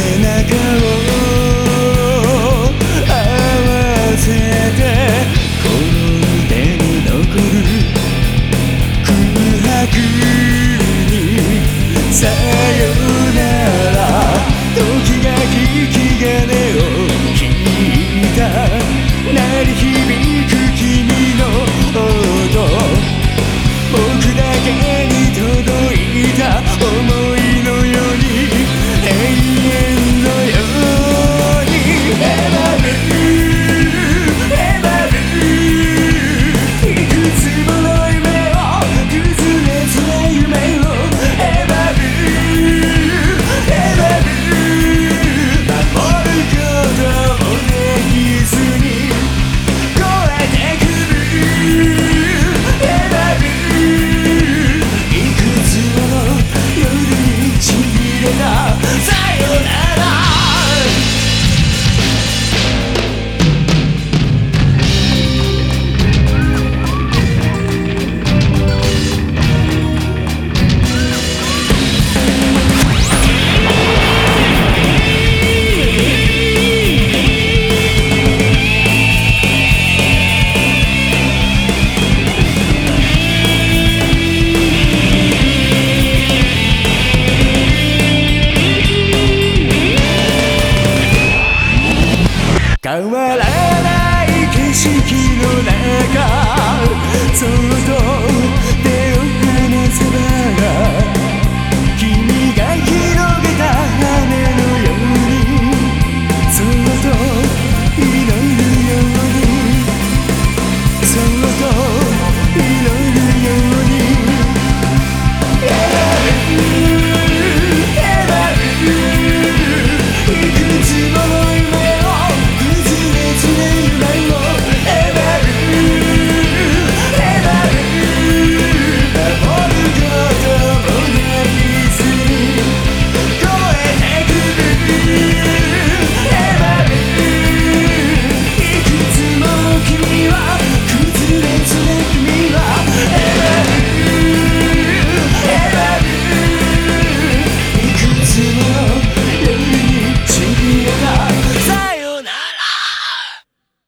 中を合わせてこの腕に残る空白にさよなら時が引き金を引いた鳴り響く君の音僕だけに届いた想いのように永遠のように選ぶいくつもの夢を崩れずな夢を選ぶ守ることもできずに越えてくる選ぶいくつもの夜にちぎれたさよなら変わら